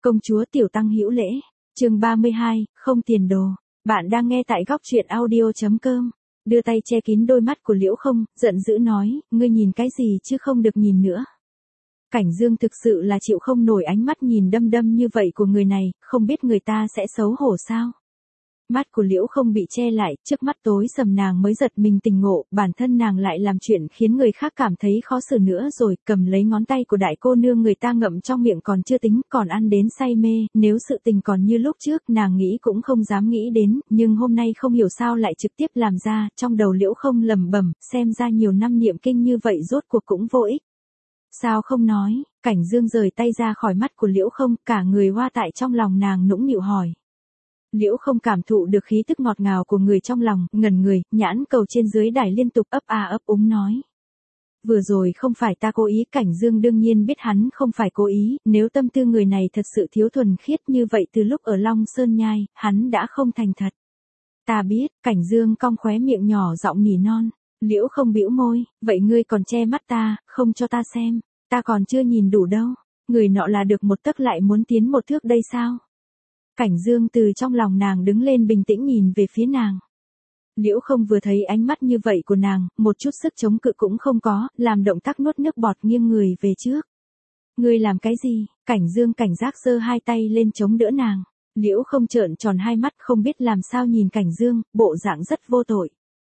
Công chúa Tiểu Tăng hữu lễ. Chương 32, không tiền đồ. Bạn đang nghe tại góc truyện audio.com. Đưa tay che kín đôi mắt của Liễu Không, giận dữ nói, ngươi nhìn cái gì chứ không được nhìn nữa. Cảnh Dương thực sự là chịu không nổi ánh mắt nhìn đăm đăm như vậy của người này, không biết người ta sẽ xấu hổ sao. Mắt của Liễu Không bị che lại, trước mắt tối sầm nàng mới giật mình tỉnh ngộ, bản thân nàng lại làm chuyện khiến người khác cảm thấy khó xử nữa rồi, cầm lấy ngón tay của đại cô nương người ta ngậm trong miệng còn chưa tính, còn ăn đến say mê, nếu sự tình còn như lúc trước nàng nghĩ cũng không dám nghĩ đến, nhưng hôm nay không hiểu sao lại trực tiếp làm ra, trong đầu Liễu Không lẩm bẩm, xem ra nhiều năm niệm kinh như vậy rốt cuộc cũng vô ích. Sao không nói, Cảnh Dương rời tay ra khỏi mắt của Liễu Không, cả người hoa tại trong lòng nàng nũng nịu hỏi. Liễu Không cảm thụ được khí tức ngọt ngào của người trong lòng, ngẩn người, nhãn cầu trên dưới đài liên tục ấp a ấp úng nói. Vừa rồi không phải ta cố ý, Cảnh Dương đương nhiên biết hắn không phải cố ý, nếu tâm tư người này thật sự thiếu thuần khiết như vậy từ lúc ở Long Sơn Nhai, hắn đã không thành thật. Ta biết, Cảnh Dương cong khóe miệng nhỏ giọng nỉ non. Liễu Không bĩu môi, vậy ngươi còn che mắt ta, không cho ta xem, ta còn chưa nhìn đủ đâu, người nọ là được một tấc lại muốn tiến một thước đây sao? Cảnh Dương từ trong lòng nàng đứng lên bình tĩnh nhìn về phía nàng. Liễu Không vừa thấy ánh mắt như vậy của nàng, một chút sức chống cự cũng không có, làm động tác nuốt nước bọt nghiêng người về trước. Ngươi làm cái gì? Cảnh Dương cảnh giác giơ hai tay lên chống đỡ nàng. Liễu Không trợn tròn hai mắt không biết làm sao nhìn Cảnh Dương, bộ dạng rất vô tội.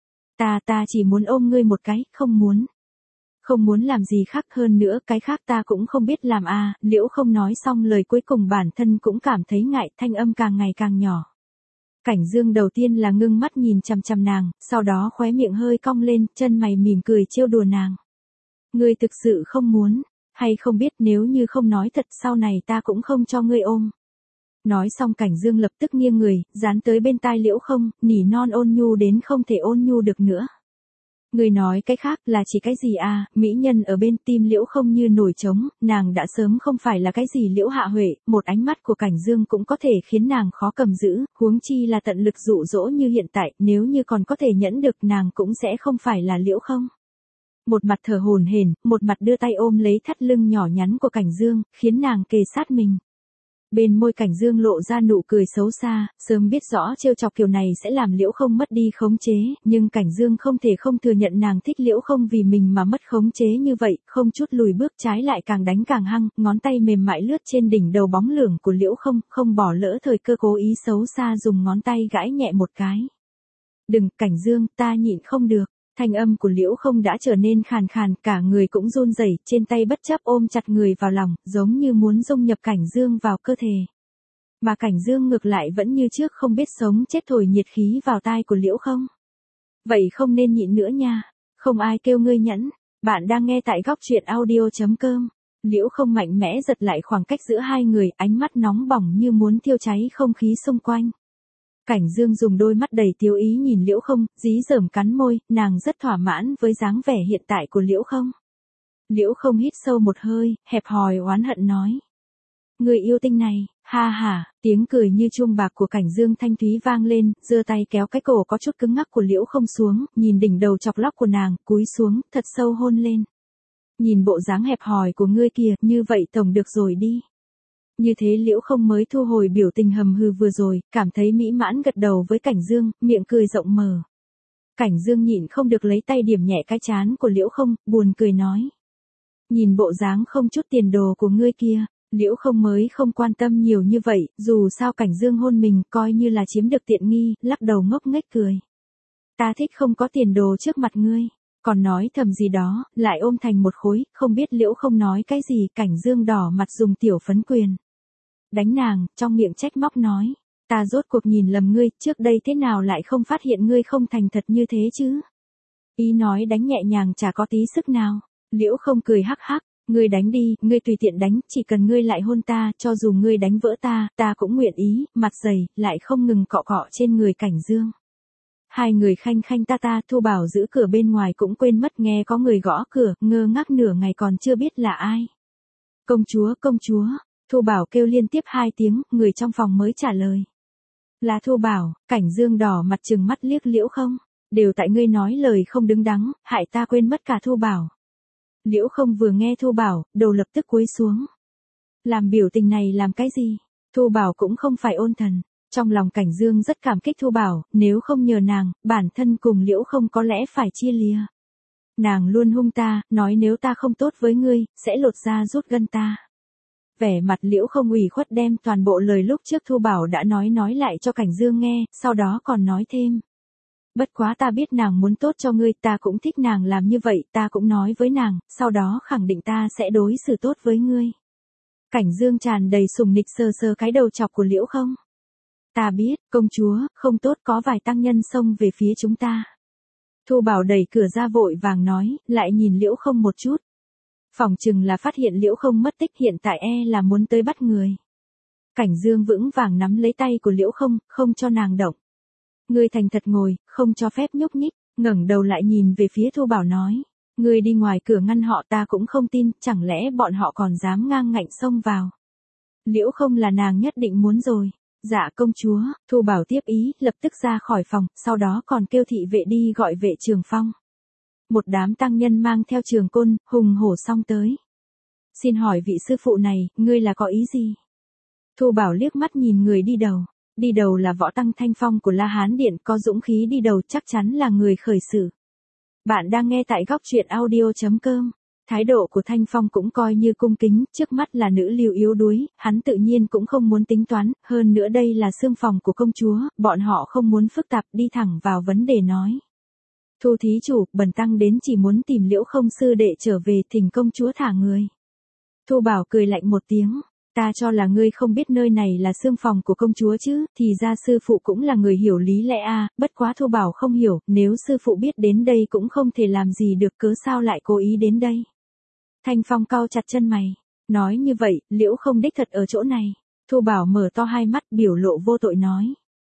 Ta chỉ muốn ôm ngươi một cái, không muốn. Không muốn làm gì khác hơn nữa, cái khác ta cũng không biết làm à, Liễu Không nói xong lời cuối cùng bản thân cũng cảm thấy ngại, thanh âm càng ngày càng nhỏ. Cảnh Dương đầu tiên là ngưng mắt nhìn chằm chằm nàng, sau đó khóe miệng hơi cong lên, chân mày mỉm cười trêu đùa nàng. Ngươi thực sự không muốn, hay không biết nếu như không nói thật sau này ta cũng không cho ngươi ôm. Nói xong Cảnh Dương lập tức nghiêng người, dán tới bên tai Liễu Không, nỉ non ôn nhu đến không thể ôn nhu được nữa. Người nói cái khác là chỉ cái gì à, mỹ nhân ở bên tim Liễu Không như nổi trống, nàng đã sớm không phải là cái gì Liễu Hạ Huệ, một ánh mắt của Cảnh Dương cũng có thể khiến nàng khó cầm giữ, huống chi là tận lực dụ dỗ như hiện tại, nếu như còn có thể nhẫn được nàng cũng sẽ không phải là Liễu Không. Một mặt thở hổn hển, một mặt đưa tay ôm lấy thắt lưng nhỏ nhắn của Cảnh Dương, khiến nàng kề sát mình. Bên môi Cảnh Dương lộ ra nụ cười xấu xa, sớm biết rõ trêu chọc kiểu này sẽ làm Liễu Không mất đi khống chế, nhưng Cảnh Dương không thể không thừa nhận nàng thích Liễu Không vì mình mà mất khống chế như vậy, không chút lùi bước trái lại càng đánh càng hăng, ngón tay mềm mại lướt trên đỉnh đầu bóng lưỡng của Liễu Không, không bỏ lỡ thời cơ cố ý xấu xa dùng ngón tay gãi nhẹ một cái. Đừng, Cảnh Dương, ta nhịn không được. Thanh âm của Liễu Không đã trở nên khàn khàn, cả người cũng run rẩy, trên tay bất chấp ôm chặt người vào lòng, giống như muốn dung nhập Cảnh Dương vào cơ thể. Mà Cảnh Dương ngược lại vẫn như trước không biết sống chết thổi nhiệt khí vào tai của Liễu Không. Vậy không nên nhịn nữa nha, không ai kêu ngươi nhẫn, bạn đang nghe tại góc truyện audio.com. Liễu Không mạnh mẽ giật lại khoảng cách giữa hai người, ánh mắt nóng bỏng như muốn thiêu cháy không khí xung quanh. Cảnh Dương dùng đôi mắt đầy tiêu ý nhìn Liễu Không, dí dởm cắn môi, nàng rất thỏa mãn với dáng vẻ hiện tại của Liễu Không. Liễu Không hít sâu một hơi, hẹp hòi oán hận nói. Người yêu tinh này, ha ha, tiếng cười như chuông bạc của Cảnh Dương thanh thúy vang lên, giơ tay kéo cái cổ có chút cứng ngắc của Liễu Không xuống, nhìn đỉnh đầu chọc lóc của nàng, cúi xuống, thật sâu hôn lên. Nhìn bộ dáng hẹp hòi của ngươi kìa, như vậy tổng được rồi đi. Như thế Liễu Không mới thu hồi biểu tình hầm hừ vừa rồi, cảm thấy mỹ mãn gật đầu với Cảnh Dương, miệng cười rộng mở. Cảnh Dương nhịn không được lấy tay điểm nhẹ cái trán của Liễu Không, buồn cười nói. Nhìn bộ dáng không chút tiền đồ của ngươi kia, Liễu Không mới không quan tâm nhiều như vậy, dù sao Cảnh Dương hôn mình coi như là chiếm được tiện nghi, lắc đầu ngốc nghếch cười. Ta thích không có tiền đồ trước mặt ngươi, còn nói thầm gì đó, lại ôm thành một khối, không biết Liễu Không nói cái gì, Cảnh Dương đỏ mặt dùng tiểu phấn quyền. Đánh nàng, trong miệng trách móc nói, ta rốt cuộc nhìn lầm ngươi, trước đây thế nào lại không phát hiện ngươi không thành thật như thế chứ? Ý nói đánh nhẹ nhàng chả có tí sức nào. Liễu Không cười hắc hắc, ngươi đánh đi, ngươi tùy tiện đánh, chỉ cần ngươi lại hôn ta, cho dù ngươi đánh vỡ ta cũng nguyện ý, mặt dày, lại không ngừng cọ cọ trên người Cảnh Dương. Hai người khanh khanh ta, Thu Bảo giữ cửa bên ngoài cũng quên mất nghe có người gõ cửa, ngơ ngác nửa ngày còn chưa biết là ai. Công chúa. Thu Bảo kêu liên tiếp hai tiếng, người trong phòng mới trả lời. Là Thu Bảo. Cảnh Dương đỏ mặt trừng mắt liếc Liễu Không. Đều tại ngươi nói lời không đứng đắn, hại ta quên mất cả Thu Bảo. Liễu Không vừa nghe Thu Bảo, đầu lập tức cúi xuống. Làm biểu tình này làm cái gì? Thu Bảo cũng không phải ôn thần. Trong lòng Cảnh Dương rất cảm kích Thu Bảo, nếu không nhờ nàng, bản thân cùng Liễu Không có lẽ phải chia lìa. Nàng luôn hung ta, nói nếu ta không tốt với ngươi, sẽ lột da rút gân ta. Vẻ mặt Liễu Không ủy khuất đem toàn bộ lời lúc trước Thu Bảo đã nói lại cho Cảnh Dương nghe, sau đó còn nói thêm. Bất quá ta biết nàng muốn tốt cho ngươi, ta cũng thích nàng làm như vậy, ta cũng nói với nàng, sau đó khẳng định ta sẽ đối xử tốt với ngươi. Cảnh Dương tràn đầy sùng nịch sờ sờ cái đầu chọc của Liễu Không. Ta biết, công chúa, không tốt có vài tăng nhân xông về phía chúng ta. Thu Bảo đẩy cửa ra vội vàng nói, lại nhìn Liễu Không một chút. Phỏng chừng là phát hiện Liễu Không mất tích, hiện tại là muốn tới bắt người. Cảnh Dương vững vàng nắm lấy tay của Liễu Không, không cho nàng động. Ngươi thành thật ngồi, không cho phép nhúc nhích, ngẩng đầu lại nhìn về phía Thu Bảo nói. Ngươi đi ngoài cửa ngăn họ, ta cũng không tin, chẳng lẽ bọn họ còn dám ngang ngạnh xông vào. Liễu Không là nàng nhất định muốn rồi. Dạ công chúa, Thu Bảo tiếp ý, lập tức ra khỏi phòng, sau đó còn kêu thị vệ đi gọi vệ Trường Phong. Một đám tăng nhân mang theo trường côn, hùng hổ xông tới. Xin hỏi vị sư phụ này, ngươi là có ý gì? Thu Bảo liếc mắt nhìn người đi đầu. Đi đầu là võ tăng Thanh Phong của La Hán Điện, có dũng khí đi đầu chắc chắn là người khởi sự. Bạn đang nghe tại góc truyện audio.com. Thái độ của Thanh Phong cũng coi như cung kính, trước mắt là nữ lưu yếu đuối, hắn tự nhiên cũng không muốn tính toán, hơn nữa đây là xương phòng của công chúa, bọn họ không muốn phức tạp, đi thẳng vào vấn đề nói. Thu thí chủ, bần tăng đến chỉ muốn tìm Liễu Không sư đệ trở về, thỉnh công chúa thả người. Thu Bảo cười lạnh một tiếng, ta cho là ngươi không biết nơi này là xương phòng của công chúa chứ, thì ra sư phụ cũng là người hiểu lý lẽ a, bất quá Thu Bảo không hiểu, nếu sư phụ biết đến đây cũng không thể làm gì được, cớ sao lại cố ý đến đây. Thanh Phong cau chặt chân mày, nói như vậy, Liễu Không đích thật ở chỗ này. Thu Bảo mở to hai mắt, biểu lộ vô tội nói.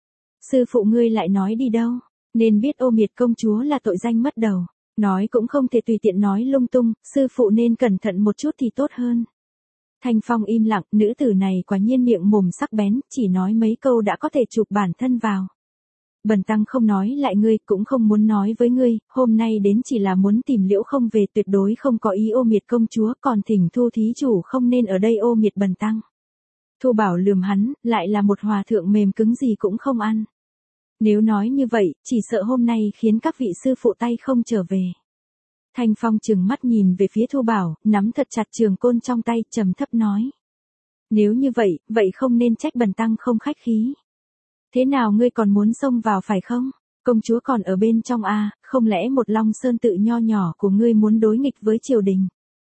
Sư phụ ngươi lại nói đi đâu, nên biết ô miệt công chúa là tội danh mất đầu, nói cũng không thể tùy tiện nói lung tung, sư phụ nên cẩn thận một chút thì tốt hơn. Thanh Phong im lặng, nữ tử này quả nhiên miệng mồm sắc bén, chỉ nói mấy câu đã có thể chụp bản thân vào. Bần tăng không nói lại ngươi, cũng không muốn nói với ngươi, hôm nay đến chỉ là muốn tìm Liễu Không về, tuyệt đối không có ý ô miệt công chúa, còn thỉnh Thu thí chủ không nên ở đây ô miệt bần tăng. Thu Bảo lườm hắn, lại là một hòa thượng mềm cứng gì cũng không ăn. Nếu nói như vậy, chỉ sợ hôm nay khiến các vị sư phụ tay không trở về. Thanh Phong trừng mắt nhìn về phía Thu Bảo, nắm thật chặt trường côn trong tay, trầm thấp nói. Nếu như vậy, vậy không nên trách bần tăng không khách khí. Thế nào ngươi còn muốn xông vào phải không? Công chúa còn ở bên trong a, không lẽ một Long Sơn tự nho nhỏ của ngươi muốn đối nghịch với triều đình?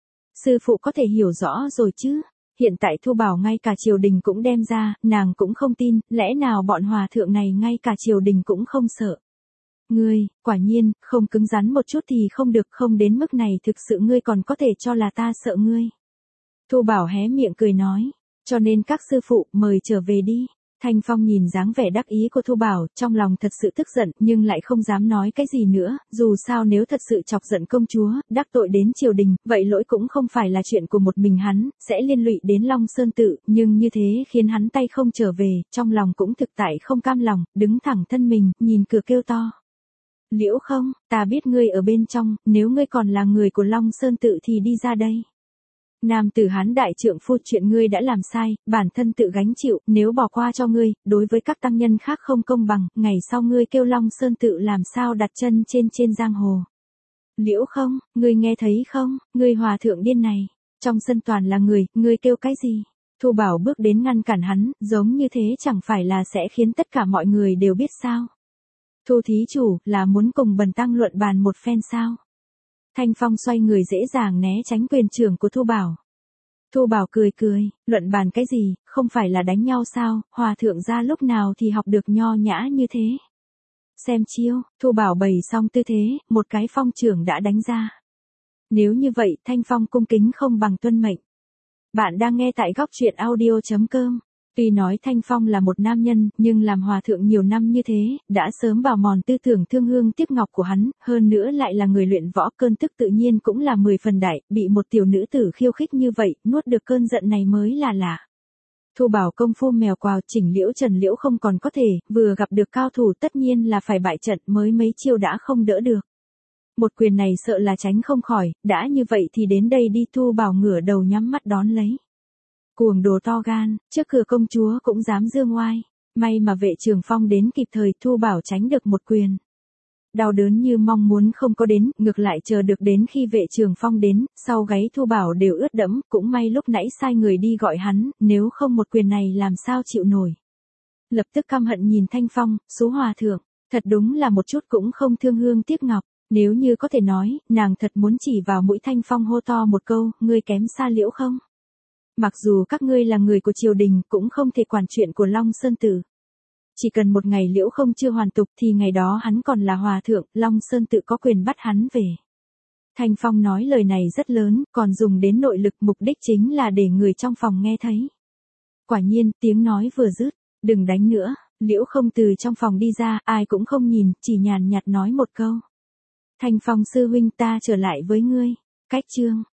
Sư phụ có thể hiểu rõ rồi chứ? Hiện tại Thu Bảo ngay cả triều đình cũng đem ra, nàng cũng không tin, lẽ nào bọn hòa thượng này ngay cả triều đình cũng không sợ? Ngươi, quả nhiên, không cứng rắn một chút thì không được, không đến mức này thực sự ngươi còn có thể cho là ta sợ ngươi. Thu Bảo hé miệng cười nói, cho nên các sư phụ mời trở về đi. Thanh Phong nhìn dáng vẻ đắc ý của Thu Bảo, trong lòng thật sự tức giận, nhưng lại không dám nói cái gì nữa, dù sao nếu thật sự chọc giận công chúa, đắc tội đến triều đình, vậy lỗi cũng không phải là chuyện của một mình hắn, sẽ liên lụy đến Long Sơn tự, nhưng như thế khiến hắn tay không trở về, trong lòng cũng thực tại không cam lòng, đứng thẳng thân mình, nhìn cửa kêu to. Liễu Không, ta biết ngươi ở bên trong, nếu ngươi còn là người của Long Sơn tự thì đi ra đây. Nam tử Hán đại trượng phu, chuyện ngươi đã làm sai, bản thân tự gánh chịu, nếu bỏ qua cho ngươi, đối với các tăng nhân khác không công bằng, ngày sau ngươi kêu Long Sơn tự làm sao đặt chân trên giang hồ. Liễu Không, ngươi nghe thấy không, ngươi hòa thượng điên này, trong sân toàn là người, ngươi kêu cái gì? Thu Bảo bước đến ngăn cản hắn, giống như thế chẳng phải là sẽ khiến tất cả mọi người đều biết sao? Thu thí chủ, là muốn cùng bần tăng luận bàn một phen sao? Thanh Phong xoay người dễ dàng né tránh quyền trưởng của Thu Bảo. Thu Bảo cười cười, luận bàn cái gì, không phải là đánh nhau sao, hòa thượng ra lúc nào thì học được nho nhã như thế. Xem chiêu, Thu Bảo bày xong tư thế, một cái phong trưởng đã đánh ra. Nếu như vậy, Thanh Phong cung kính không bằng tuân mệnh. Bạn đang nghe tại góc truyện audio.com. Tuy nói Thanh Phong là một nam nhân, nhưng làm hòa thượng nhiều năm như thế, đã sớm bào mòn tư tưởng thương hương tiếc ngọc của hắn, hơn nữa lại là người luyện võ, cơn tức tự nhiên cũng là 10 phần đại, bị một tiểu nữ tử khiêu khích như vậy, nuốt được cơn giận này mới là lạ. Thu Bảo công phu mèo quào, chỉnh Liễu Trần Liễu Không còn có thể, vừa gặp được cao thủ tất nhiên là phải bại trận, mới mấy chiêu đã không đỡ được. Một quyền này sợ là tránh không khỏi, đã như vậy thì đến đây đi. Thu Bảo ngửa đầu nhắm mắt đón lấy. Cuồng đồ to gan, trước cửa công chúa cũng dám dương oai. May mà vệ trường phong đến kịp thời, Thu Bảo tránh được một quyền. Đau đớn như mong muốn không có đến, ngược lại chờ được đến khi vệ trường phong đến, sau gáy Thu Bảo đều ướt đẫm, cũng may lúc nãy sai người đi gọi hắn, nếu không một quyền này làm sao chịu nổi. Lập tức căm hận nhìn Thanh Phong, số hòa thượng, thật đúng là một chút cũng không thương hương tiếc ngọc, nếu như có thể nói, nàng thật muốn chỉ vào mũi Thanh Phong hô to một câu, ngươi kém xa Liễu không? Mặc dù các ngươi là người của triều đình, cũng không thể quản chuyện của Long Sơn Tử. Chỉ cần một ngày Liễu không chưa hoàn tục thì ngày đó hắn còn là hòa thượng, Long Sơn Tự có quyền bắt hắn về. Thanh Phong nói lời này rất lớn, còn dùng đến nội lực, mục đích chính là để người trong phòng nghe thấy. Quả nhiên, tiếng nói vừa dứt, đừng đánh nữa, Liễu không từ trong phòng đi ra, ai cũng không nhìn, chỉ nhàn nhạt nói một câu. Thanh Phong sư huynh, ta trở lại với ngươi. Cách chương